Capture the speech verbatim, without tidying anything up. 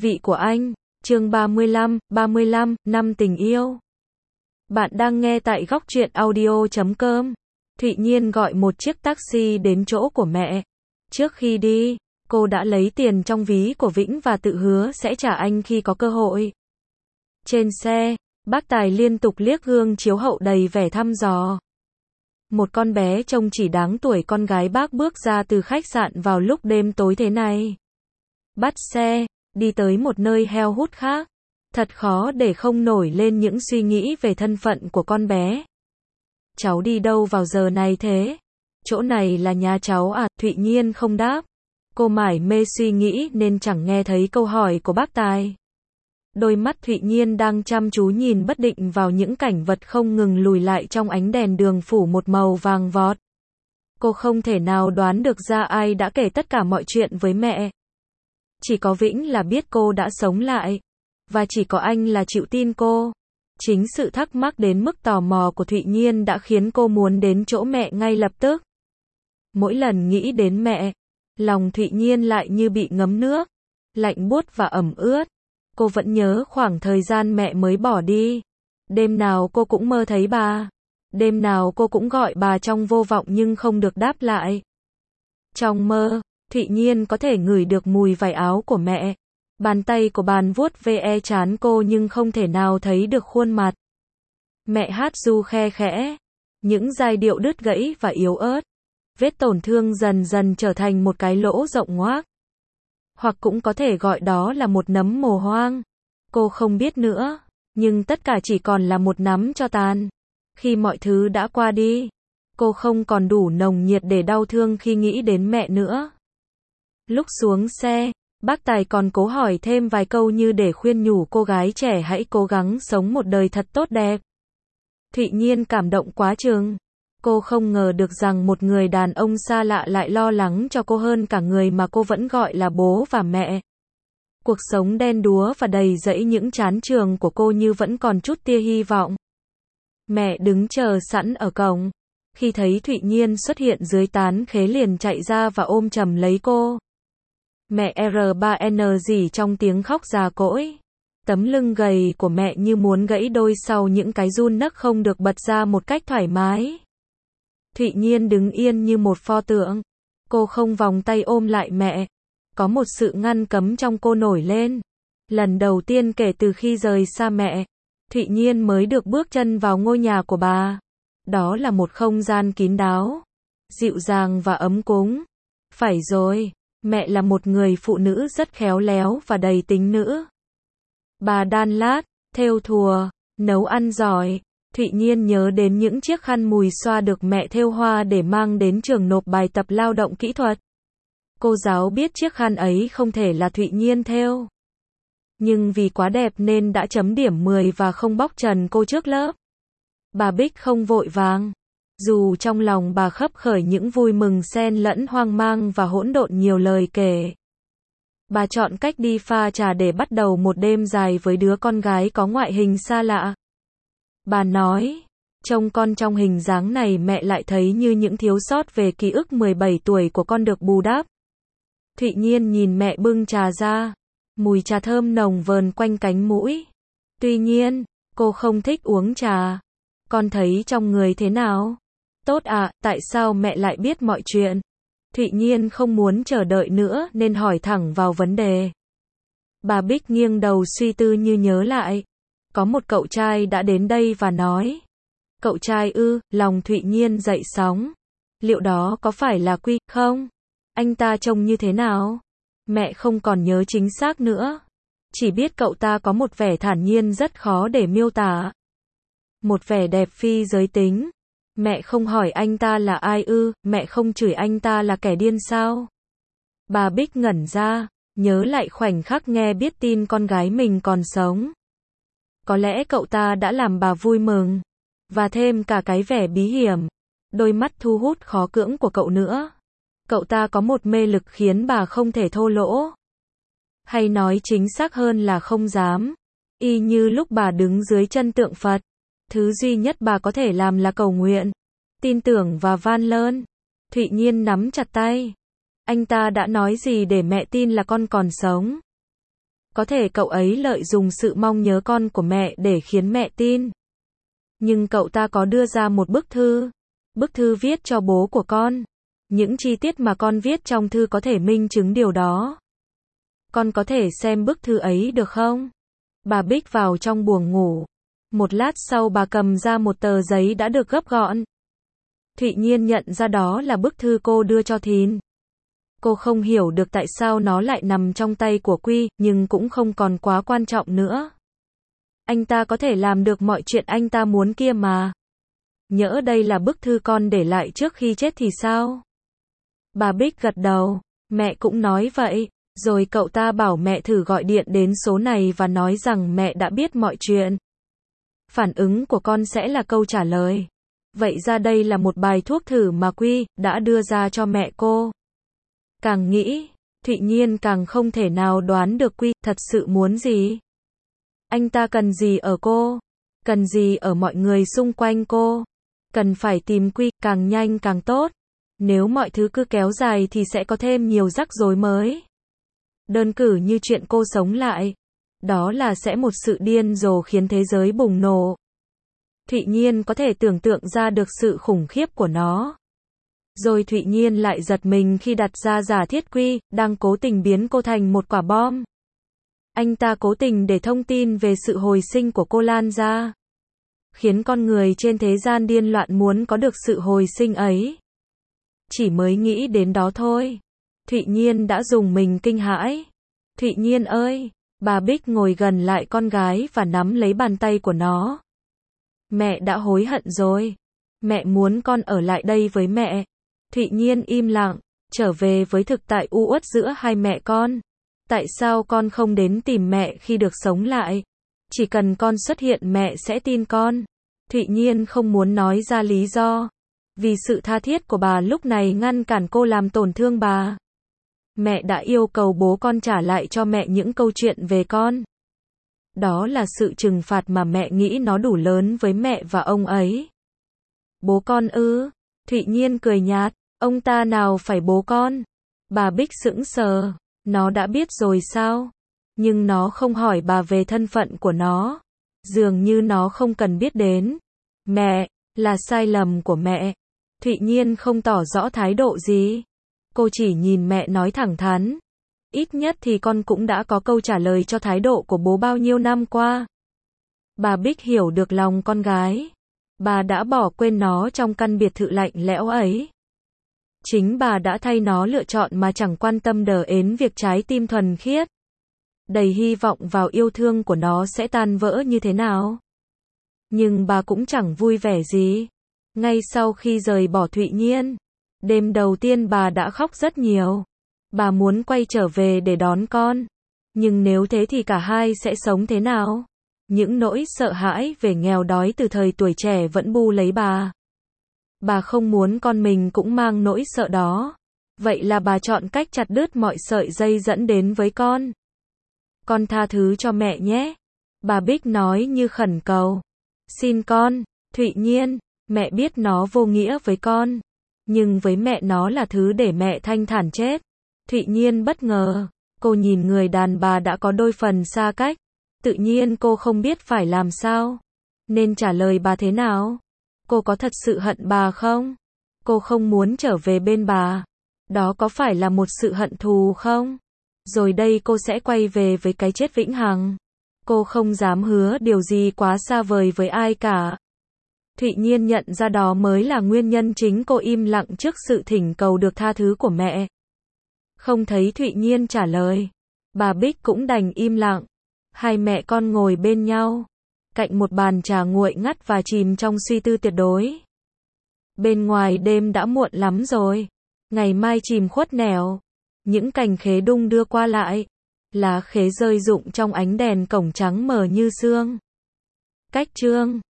Vị của anh, chương ba mươi lăm, ba mươi lăm, năm tình yêu. Bạn đang nghe tại góc truyện audio chấm com. Thụy Nhiên gọi một chiếc taxi đến chỗ của mẹ. Trước khi đi, cô đã lấy tiền trong ví của Vĩnh và tự hứa sẽ trả anh khi có cơ hội. Trên xe, bác Tài liên tục liếc gương chiếu hậu đầy vẻ thăm dò. Một con bé trông chỉ đáng tuổi con gái bác bước ra từ khách sạn vào lúc đêm tối thế này. Bắt xe, đi tới một nơi heo hút khác. Thật khó để không nổi lên những suy nghĩ về thân phận của con bé. Cháu đi đâu vào giờ này thế? Chỗ này là nhà cháu à? Thụy Nhiên không đáp. Cô mải mê suy nghĩ nên chẳng nghe thấy câu hỏi của bác Tài. Đôi mắt Thụy Nhiên đang chăm chú nhìn bất định vào những cảnh vật không ngừng lùi lại trong ánh đèn đường phủ một màu vàng vọt. Cô không thể nào đoán được ra ai đã kể tất cả mọi chuyện với mẹ. Chỉ có Vĩnh là biết cô đã sống lại. Và chỉ có anh là chịu tin cô. Chính sự thắc mắc đến mức tò mò của Thụy Nhiên đã khiến cô muốn đến chỗ mẹ ngay lập tức. Mỗi lần nghĩ đến mẹ, lòng Thụy Nhiên lại như bị ngấm nước, lạnh buốt và ẩm ướt. Cô vẫn nhớ khoảng thời gian mẹ mới bỏ đi. Đêm nào cô cũng mơ thấy bà. Đêm nào cô cũng gọi bà trong vô vọng nhưng không được đáp lại. Trong mơ, Thụy Nhiên có thể ngửi được mùi vải áo của mẹ. Bàn tay của bàn vuốt ve trán cô nhưng không thể nào thấy được khuôn mặt. Mẹ hát ru khe khẽ. Những giai điệu đứt gãy và yếu ớt. Vết tổn thương dần dần trở thành một cái lỗ rộng ngoác. Hoặc cũng có thể gọi đó là một nấm mồ hoang. Cô không biết nữa. Nhưng tất cả chỉ còn là một nắm tro tàn. Khi mọi thứ đã qua đi, cô không còn đủ nồng nhiệt để đau thương khi nghĩ đến mẹ nữa. Lúc xuống xe, bác Tài còn cố hỏi thêm vài câu như để khuyên nhủ cô gái trẻ hãy cố gắng sống một đời thật tốt đẹp. Thụy Nhiên cảm động quá chừng. Cô không ngờ được rằng một người đàn ông xa lạ lại lo lắng cho cô hơn cả người mà cô vẫn gọi là bố và mẹ. Cuộc sống đen đúa và đầy rẫy những chán trường của cô như vẫn còn chút tia hy vọng. Mẹ đứng chờ sẵn ở cổng. Khi thấy Thụy Nhiên xuất hiện dưới tán khế liền chạy ra và ôm chầm lấy cô. Mẹ R ba N gì trong tiếng khóc già cỗi. Tấm lưng gầy của mẹ như muốn gãy đôi sau những cái run nấc không được bật ra một cách thoải mái. Thụy Nhiên đứng yên như một pho tượng. Cô không vòng tay ôm lại mẹ. Có một sự ngăn cấm trong cô nổi lên. Lần đầu tiên kể từ khi rời xa mẹ, Thụy Nhiên mới được bước chân vào ngôi nhà của bà. Đó là một không gian kín đáo, dịu dàng và ấm cúng. Phải rồi, mẹ là một người phụ nữ rất khéo léo và đầy tính nữ. Bà đan lát, thêu thùa, nấu ăn giỏi. Thụy Nhiên nhớ đến những chiếc khăn mùi xoa được mẹ thêu hoa để mang đến trường nộp bài tập lao động kỹ thuật. Cô giáo biết chiếc khăn ấy không thể là Thụy Nhiên thêu. Nhưng vì quá đẹp nên đã chấm điểm mười và không bóc trần cô trước lớp. Bà Bích không vội vàng. Dù trong lòng bà khấp khởi những vui mừng xen lẫn hoang mang và hỗn độn nhiều lời kể. Bà chọn cách đi pha trà để bắt đầu một đêm dài với đứa con gái có ngoại hình xa lạ. Bà nói, trông con trong hình dáng này mẹ lại thấy như những thiếu sót về ký ức mười bảy tuổi của con được bù đắp. Thụy Nhiên nhìn mẹ bưng trà ra. Mùi trà thơm nồng vờn quanh cánh mũi. Tuy nhiên, cô không thích uống trà. Con thấy trong người thế nào? Tốt à, tại sao mẹ lại biết mọi chuyện? Thụy Nhiên không muốn chờ đợi nữa nên hỏi thẳng vào vấn đề. Bà Bích nghiêng đầu suy tư như nhớ lại. Có một cậu trai đã đến đây và nói. Cậu trai ư, lòng Thụy Nhiên dậy sóng. Liệu đó có phải là Quy, không? Anh ta trông như thế nào? Mẹ không còn nhớ chính xác nữa. Chỉ biết cậu ta có một vẻ thản nhiên rất khó để miêu tả. Một vẻ đẹp phi giới tính. Mẹ không hỏi anh ta là ai ư, mẹ không chửi anh ta là kẻ điên sao? Bà Bích ngẩn ra, nhớ lại khoảnh khắc nghe biết tin con gái mình còn sống. Có lẽ cậu ta đã làm bà vui mừng. Và thêm cả cái vẻ bí hiểm, đôi mắt thu hút khó cưỡng của cậu nữa. Cậu ta có một mê lực khiến bà không thể thô lỗ. Hay nói chính xác hơn là không dám. Y như lúc bà đứng dưới chân tượng Phật. Thứ duy nhất bà có thể làm là cầu nguyện, tin tưởng và van lơn. Thụy Nhiên nắm chặt tay. Anh ta đã nói gì để mẹ tin là con còn sống? Có thể cậu ấy lợi dụng sự mong nhớ con của mẹ để khiến mẹ tin. Nhưng cậu ta có đưa ra một bức thư. Bức thư viết cho bố của con. Những chi tiết mà con viết trong thư có thể minh chứng điều đó. Con có thể xem bức thư ấy được không? Bà Bích vào trong buồng ngủ. Một lát sau bà cầm ra một tờ giấy đã được gấp gọn. Thụy Nhiên nhận ra đó là bức thư cô đưa cho Thìn. Cô không hiểu được tại sao nó lại nằm trong tay của Quy, nhưng cũng không còn quá quan trọng nữa. Anh ta có thể làm được mọi chuyện anh ta muốn kia mà. Nhỡ đây là bức thư con để lại trước khi chết thì sao? Bà Bích gật đầu. Mẹ cũng nói vậy. Rồi cậu ta bảo mẹ thử gọi điện đến số này và nói rằng mẹ đã biết mọi chuyện. Phản ứng của con sẽ là câu trả lời. Vậy ra đây là một bài thuốc thử mà Quy đã đưa ra cho mẹ cô. Càng nghĩ, Thụy Nhiên càng không thể nào đoán được Quy thật sự muốn gì. Anh ta cần gì ở cô? Cần gì ở mọi người xung quanh cô? Cần phải tìm Quy càng nhanh càng tốt. Nếu mọi thứ cứ kéo dài thì sẽ có thêm nhiều rắc rối mới. Đơn cử như chuyện cô sống lại. Đó là sẽ một sự điên rồ khiến thế giới bùng nổ. Thụy Nhiên có thể tưởng tượng ra được sự khủng khiếp của nó. Rồi Thụy Nhiên lại giật mình khi đặt ra giả thiết Quy đang cố tình biến cô thành một quả bom. Anh ta cố tình để thông tin về sự hồi sinh của cô lan ra. Khiến con người trên thế gian điên loạn muốn có được sự hồi sinh ấy. Chỉ mới nghĩ đến đó thôi. Thụy Nhiên đã dùng mình kinh hãi. Thụy Nhiên ơi! Bà Bích ngồi gần lại con gái và nắm lấy bàn tay của nó. Mẹ đã hối hận rồi. Mẹ muốn con ở lại đây với mẹ. Thụy Nhiên im lặng, trở về với thực tại u uất giữa hai mẹ con. Tại sao con không đến tìm mẹ khi được sống lại? Chỉ cần con xuất hiện mẹ sẽ tin con. Thụy Nhiên không muốn nói ra lý do. Vì sự tha thiết của bà lúc này ngăn cản cô làm tổn thương bà. Mẹ đã yêu cầu bố con trả lại cho mẹ những câu chuyện về con. Đó là sự trừng phạt mà mẹ nghĩ nó đủ lớn với mẹ và ông ấy. Bố con ư? Thụy Nhiên cười nhạt. Ông ta nào phải bố con? Bà Bích sững sờ. Nó đã biết rồi sao? Nhưng nó không hỏi bà về thân phận của nó. Dường như nó không cần biết đến. Mẹ, là sai lầm của mẹ. Thụy Nhiên không tỏ rõ thái độ gì. Cô chỉ nhìn mẹ nói thẳng thắn. Ít nhất thì con cũng đã có câu trả lời cho thái độ của bố bao nhiêu năm qua. Bà Bích hiểu được lòng con gái. Bà đã bỏ quên nó trong căn biệt thự lạnh lẽo ấy. Chính bà đã thay nó lựa chọn mà chẳng quan tâm đờ ến việc trái tim thuần khiết. Đầy hy vọng vào yêu thương của nó sẽ tan vỡ như thế nào. Nhưng bà cũng chẳng vui vẻ gì. Ngay sau khi rời bỏ Thụy Nhiên, đêm đầu tiên bà đã khóc rất nhiều. Bà muốn quay trở về để đón con. Nhưng nếu thế thì cả hai sẽ sống thế nào? Những nỗi sợ hãi về nghèo đói từ thời tuổi trẻ vẫn bu lấy bà. Bà không muốn con mình cũng mang nỗi sợ đó. Vậy là bà chọn cách chặt đứt mọi sợi dây dẫn đến với con. Con tha thứ cho mẹ nhé. Bà Bích nói như khẩn cầu. Xin con, Thụy Nhiên, mẹ biết nó vô nghĩa với con. Nhưng với mẹ nó là thứ để mẹ thanh thản chết. Thụy Nhiên bất ngờ. Cô nhìn người đàn bà đã có đôi phần xa cách. Tự nhiên cô không biết phải làm sao. Nên trả lời bà thế nào? Cô có thật sự hận bà không? Cô không muốn trở về bên bà. Đó có phải là một sự hận thù không? Rồi đây cô sẽ quay về với cái chết vĩnh hằng. Cô không dám hứa điều gì quá xa vời với ai cả. Thụy Nhiên nhận ra đó mới là nguyên nhân chính cô im lặng trước sự thỉnh cầu được tha thứ của mẹ. Không thấy Thụy Nhiên trả lời. Bà Bích cũng đành im lặng. Hai mẹ con ngồi bên nhau. Cạnh một bàn trà nguội ngắt và chìm trong suy tư tuyệt đối. Bên ngoài đêm đã muộn lắm rồi. Ngày mai chìm khuất nẻo. Những cành khế đung đưa qua lại. Lá khế rơi rụng trong ánh đèn cổng trắng mờ như sương. Cách chương